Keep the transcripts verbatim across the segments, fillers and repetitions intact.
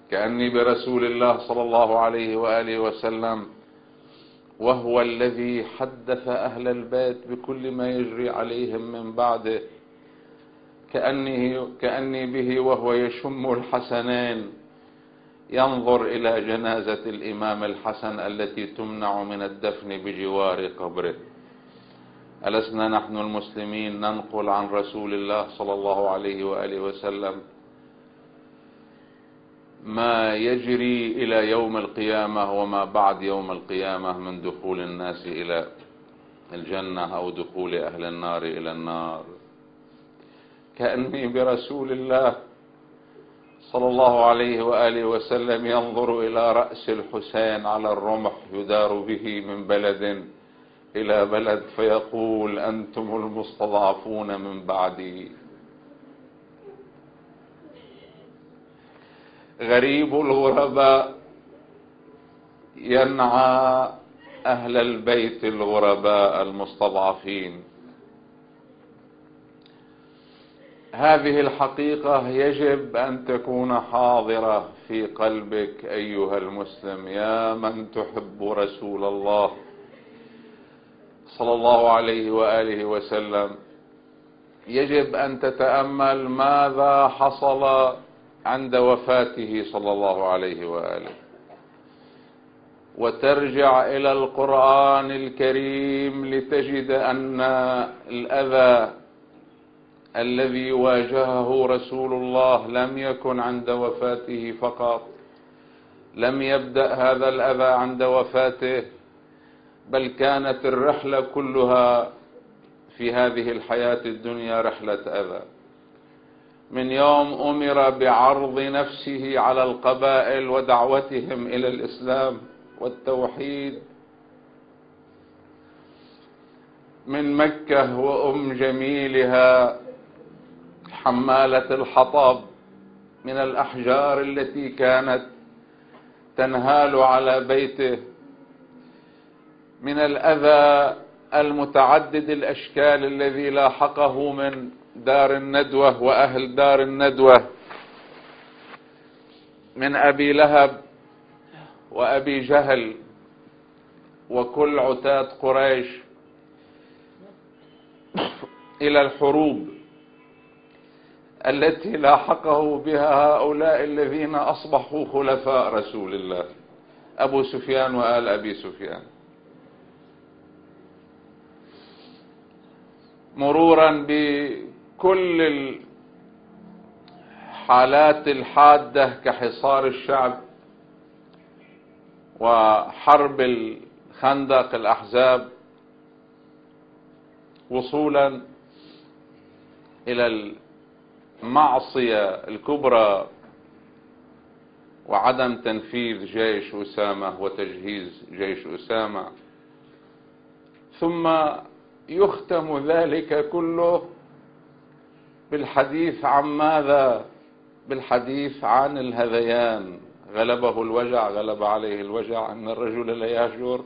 كأني برسول الله صلى الله عليه وآله وسلم، وهو الذي حدث أهل البيت بكل ما يجري عليهم من بعده، كأني, كأني به وهو يشم الحسنين ينظر إلى جنازة الإمام الحسن التي تمنع من الدفن بجوار قبره. ألسنا نحن المسلمين ننقل عن رسول الله صلى الله عليه وآله وسلم ما يجري إلى يوم القيامة وما بعد يوم القيامة من دخول الناس إلى الجنة أو دخول أهل النار إلى النار؟ كأني برسول الله صلى الله عليه وآله وسلم ينظر إلى رأس الحسين على الرمح يدار به من بلد إلى بلد فيقول: أنتم المستضعفون من بعدي. غريب الغرباء ينعى أهل البيت الغرباء المستضعفين. هذه الحقيقة يجب أن تكون حاضرة في قلبك أيها المسلم، يا من تحب رسول الله صلى الله عليه وآله وسلم. يجب أن تتأمل ماذا حصل عند وفاته صلى الله عليه وآله، وترجع إلى القرآن الكريم لتجد أن الأذى الذي واجهه رسول الله لم يكن عند وفاته فقط، لم يبدأ هذا الأذى عند وفاته، بل كانت الرحلة كلها في هذه الحياة الدنيا رحلة أذى. من يوم أمر بعرض نفسه على القبائل ودعوتهم إلى الإسلام والتوحيد من مكة وأم جميلها حمالة الحطب من الأحجار التي كانت تنهال على بيته، من الأذى المتعدد الأشكال الذي لاحقه من دار الندوة وأهل دار الندوة، من أبي لهب وأبي جهل وكل عتاة قريش، إلى الحروب التي لاحقه بها هؤلاء الذين أصبحوا خلفاء رسول الله، أبو سفيان وآل أبي سفيان، مرورا بكل الحالات الحادة كحصار الشعب وحرب الخندق الأحزاب، وصولا إلى المعصية الكبرى وعدم تنفيذ جيش أسامة وتجهيز جيش أسامة، ثم يختم ذلك كله بالحديث عن ماذا؟ بالحديث عن الهذيان. غلبه الوجع، غلب عليه الوجع، أن الرجل لا يهجر،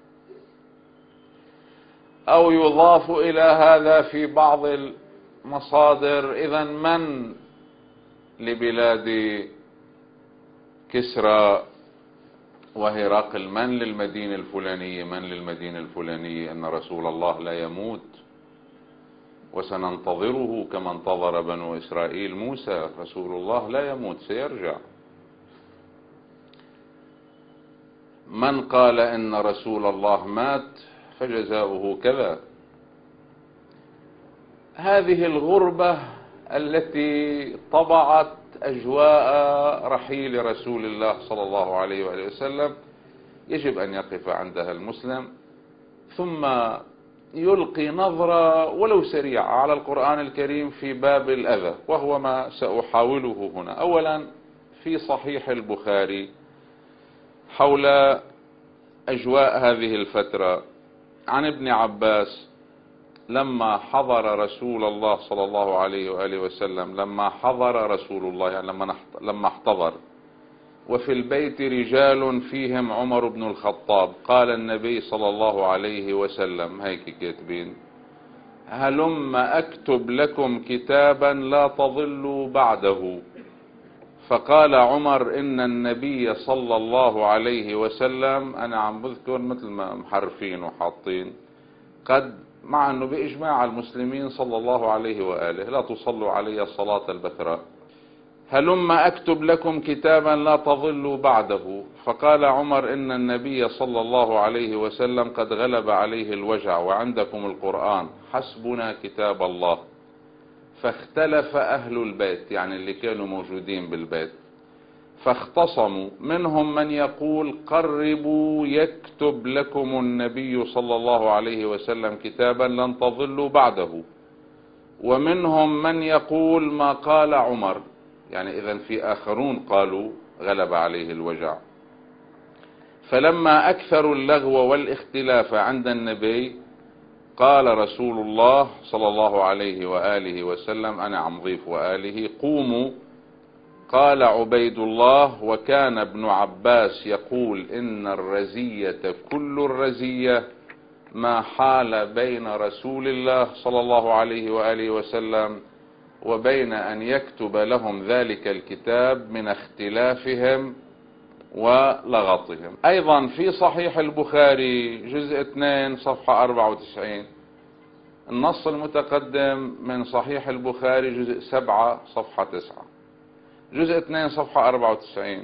أو يضاف إلى هذا في بعض المصادر: إذا من لبلاد كسرى وهرقل، من للمدينة الفلانية، من للمدينة الفلانية، أن رسول الله لا يموت وسننتظره كما انتظر بنو إسرائيل موسى. رسول الله لا يموت، سيرجع. من قال إن رسول الله مات فجزاؤه كذا. هذه الغربة التي طبعت أجواء رحيل رسول الله صلى الله عليه وآله وسلم يجب أن يقف عندها المسلم، ثم يلقي نظرة ولو سريعة على القرآن الكريم في باب الأذى، وهو ما سأحاوله هنا. أولا، في صحيح البخاري حول أجواء هذه الفترة عن ابن عباس لما حضر رسول الله صلى الله عليه وآله وسلم، لما حضر رسول الله يعني لما لما احتضر، وفي البيت رجال فيهم عمر بن الخطاب، قال النبي صلى الله عليه وسلم، هيك كاتبين: هلم أكتب لكم كتابا لا تضلوا بعده، فقال عمر إن النبي صلى الله عليه وسلم، أنا عم بذكر مثل ما محرفين وحاطين، قد مع أنه بإجماع المسلمين صلى الله عليه وآله لا تصلوا علي الصلاة البتراء، هلما أكتب لكم كتابا لا تضلوا بعده. فقال عمر إن النبي صلى الله عليه وسلم قد غلب عليه الوجع وعندكم القرآن، حسبنا كتاب الله. فاختلف أهل البيت، يعني اللي كانوا موجودين بالبيت، فاختصموا، منهم من يقول قربوا يكتب لكم النبي صلى الله عليه وسلم كتابا لن تضلوا بعده، ومنهم من يقول ما قال عمر، يعني إذن في آخرون قالوا غلب عليه الوجع. فلما أكثروا اللغو والاختلاف عند النبي قال رسول الله صلى الله عليه وآله وسلم، أنا عم ضيف وآله، قوموا. قال عبيد الله: وكان ابن عباس يقول إن الرزية كل الرزية ما حال بين رسول الله صلى الله عليه وآله وسلم وبين أن يكتب لهم ذلك الكتاب من اختلافهم ولغطهم. أيضا في صحيح البخاري جزء اثنين صفحة أربعة وتسعين، النص المتقدم من صحيح البخاري جزء سبعة صفحة تسعة، جزء اثنين صفحة أربعة وتسعين،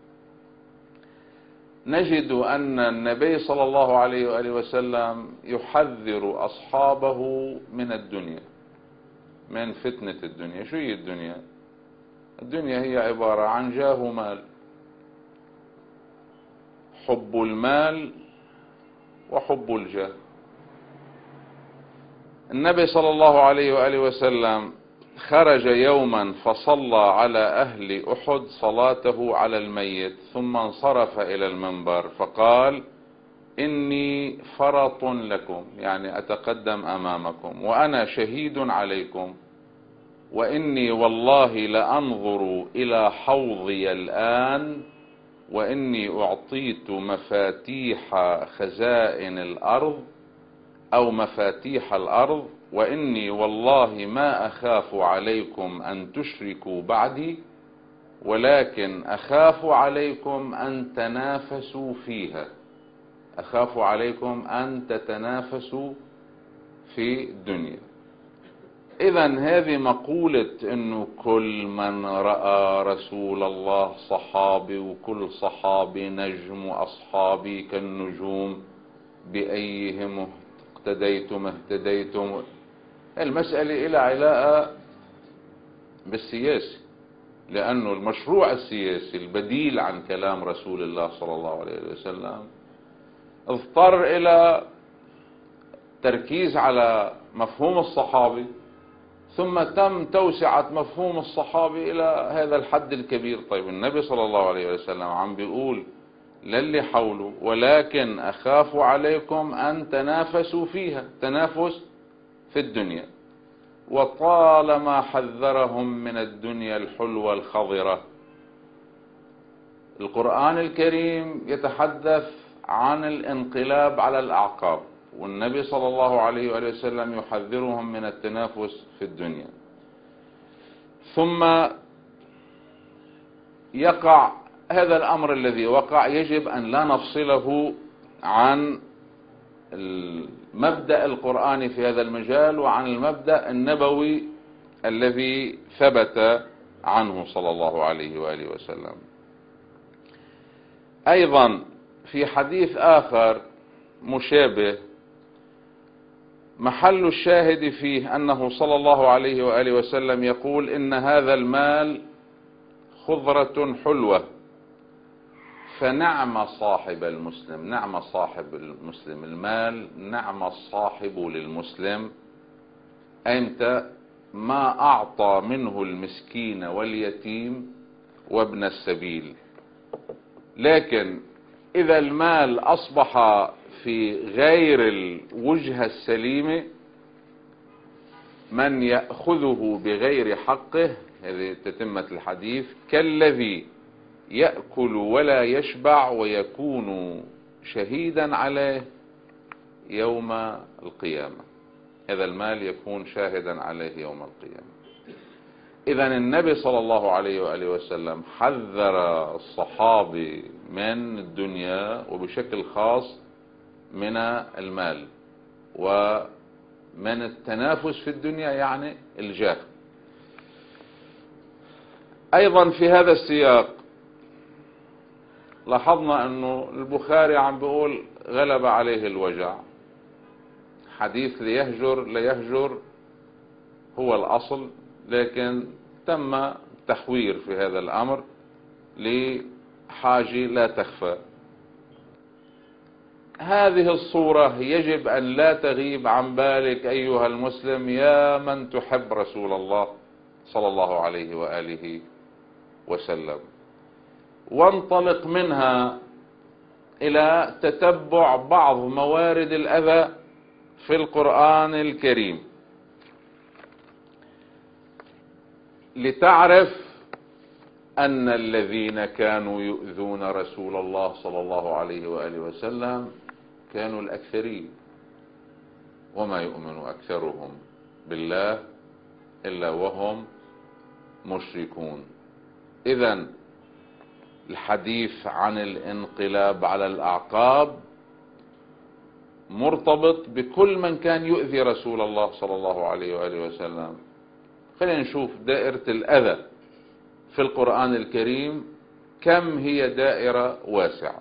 نجد أن النبي صلى الله عليه وآله وسلم يحذر أصحابه من الدنيا، من فتنة الدنيا. شو هي الدنيا؟ الدنيا هي عبارة عن جاه ومال، حب المال وحب الجاه. النبي صلى الله عليه وآله وسلم خرج يوما فصلى على أهل أحد صلاته على الميت، ثم انصرف إلى المنبر فقال: إني فرط لكم، يعني أتقدم أمامكم وأنا شهيد عليكم، وإني والله لأنظر إلى حوضي الآن، وإني أعطيت مفاتيح خزائن الأرض أو مفاتيح الأرض، وإني والله ما أخاف عليكم أن تشركوا بعدي، ولكن أخاف عليكم أن تنافسوا فيها، أخاف عليكم أن تتنافسوا في الدنيا. إذن هذه مقولة إنه كل من رأى رسول الله صحابي، وكل صحابي نجم، وأصحابي كالنجوم بأيهم اهتديتم اهتديتم، المسألة إلى علاقة بالسياسي، لأنه المشروع السياسي البديل عن كلام رسول الله صلى الله عليه وسلم اضطر إلى تركيز على مفهوم الصحابي، ثم تم توسعة مفهوم الصحابي إلى هذا الحد الكبير. طيب النبي صلى الله عليه وسلم عم بيقول للي حوله: ولكن أخاف عليكم أن تنافسوا فيها، تنافس في الدنيا. وطالما حذرهم من الدنيا الحلوة الخضرة. القرآن الكريم يتحدث عن الانقلاب على الأعقاب، والنبي صلى الله عليه وآله وسلم يحذرهم من التنافس في الدنيا. ثم يقع هذا الأمر الذي وقع، يجب أن لا نفصله عن المبدأ القرآني في هذا المجال وعن المبدأ النبوي الذي ثبت عنه صلى الله عليه وآله وسلم. أيضا في حديث آخر مشابه محل الشاهد فيه أنه صلى الله عليه وآله وسلم يقول: إن هذا المال خضرة حلوة، فنعم صاحب المسلم. نعم صاحب المسلم، المال نعم الصاحب للمسلم. أيمتى؟ ما أعطى منه المسكين واليتيم وابن السبيل. لكن إذا المال أصبح في غير الوجهة السليمة، من يأخذه بغير حقه، هذه تتمة الحديث، كالذي يأكل ولا يشبع ويكون شهيدا عليه يوم القيامة. هذا المال يكون شاهدا عليه يوم القيامة. إذن النبي صلى الله عليه وآله وسلم حذر الصحابي من الدنيا وبشكل خاص من المال ومن التنافس في الدنيا، يعني الجاه. أيضا في هذا السياق لاحظنا أنه البخاري عم بيقول غلب عليه الوجع. حديث ليهجر ليهجر هو الأصل، لكن تم تحوير في هذا الأمر لحاجة لا تخفى. هذه الصورة يجب أن لا تغيب عن بالك أيها المسلم يا من تحب رسول الله صلى الله عليه وآله وسلم، وانطلق منها إلى تتبع بعض موارد الأذى في القرآن الكريم لتعرف أن الذين كانوا يؤذون رسول الله صلى الله عليه وآله وسلم كانوا الأكثرين، وما يؤمن أكثرهم بالله إلا وهم مشركون. إذن الحديث عن الانقلاب على الأعقاب مرتبط بكل من كان يؤذي رسول الله صلى الله عليه وآله وسلم. خلينا نشوف دائرة الأذى في القرآن الكريم كم هي دائرة واسعة.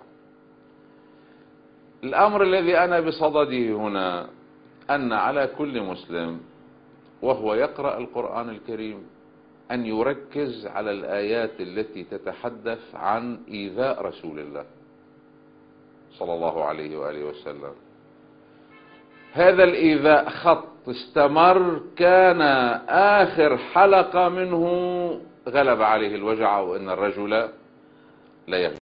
الأمر الذي أنا بصدده هنا أن على كل مسلم وهو يقرأ القرآن الكريم أن يركز على الآيات التي تتحدث عن إيذاء رسول الله صلى الله عليه وآله وسلم. هذا الإيذاء خط استمر، كان آخر حلقة منه غلب عليه الوجع وإن الرجل لا يغلب.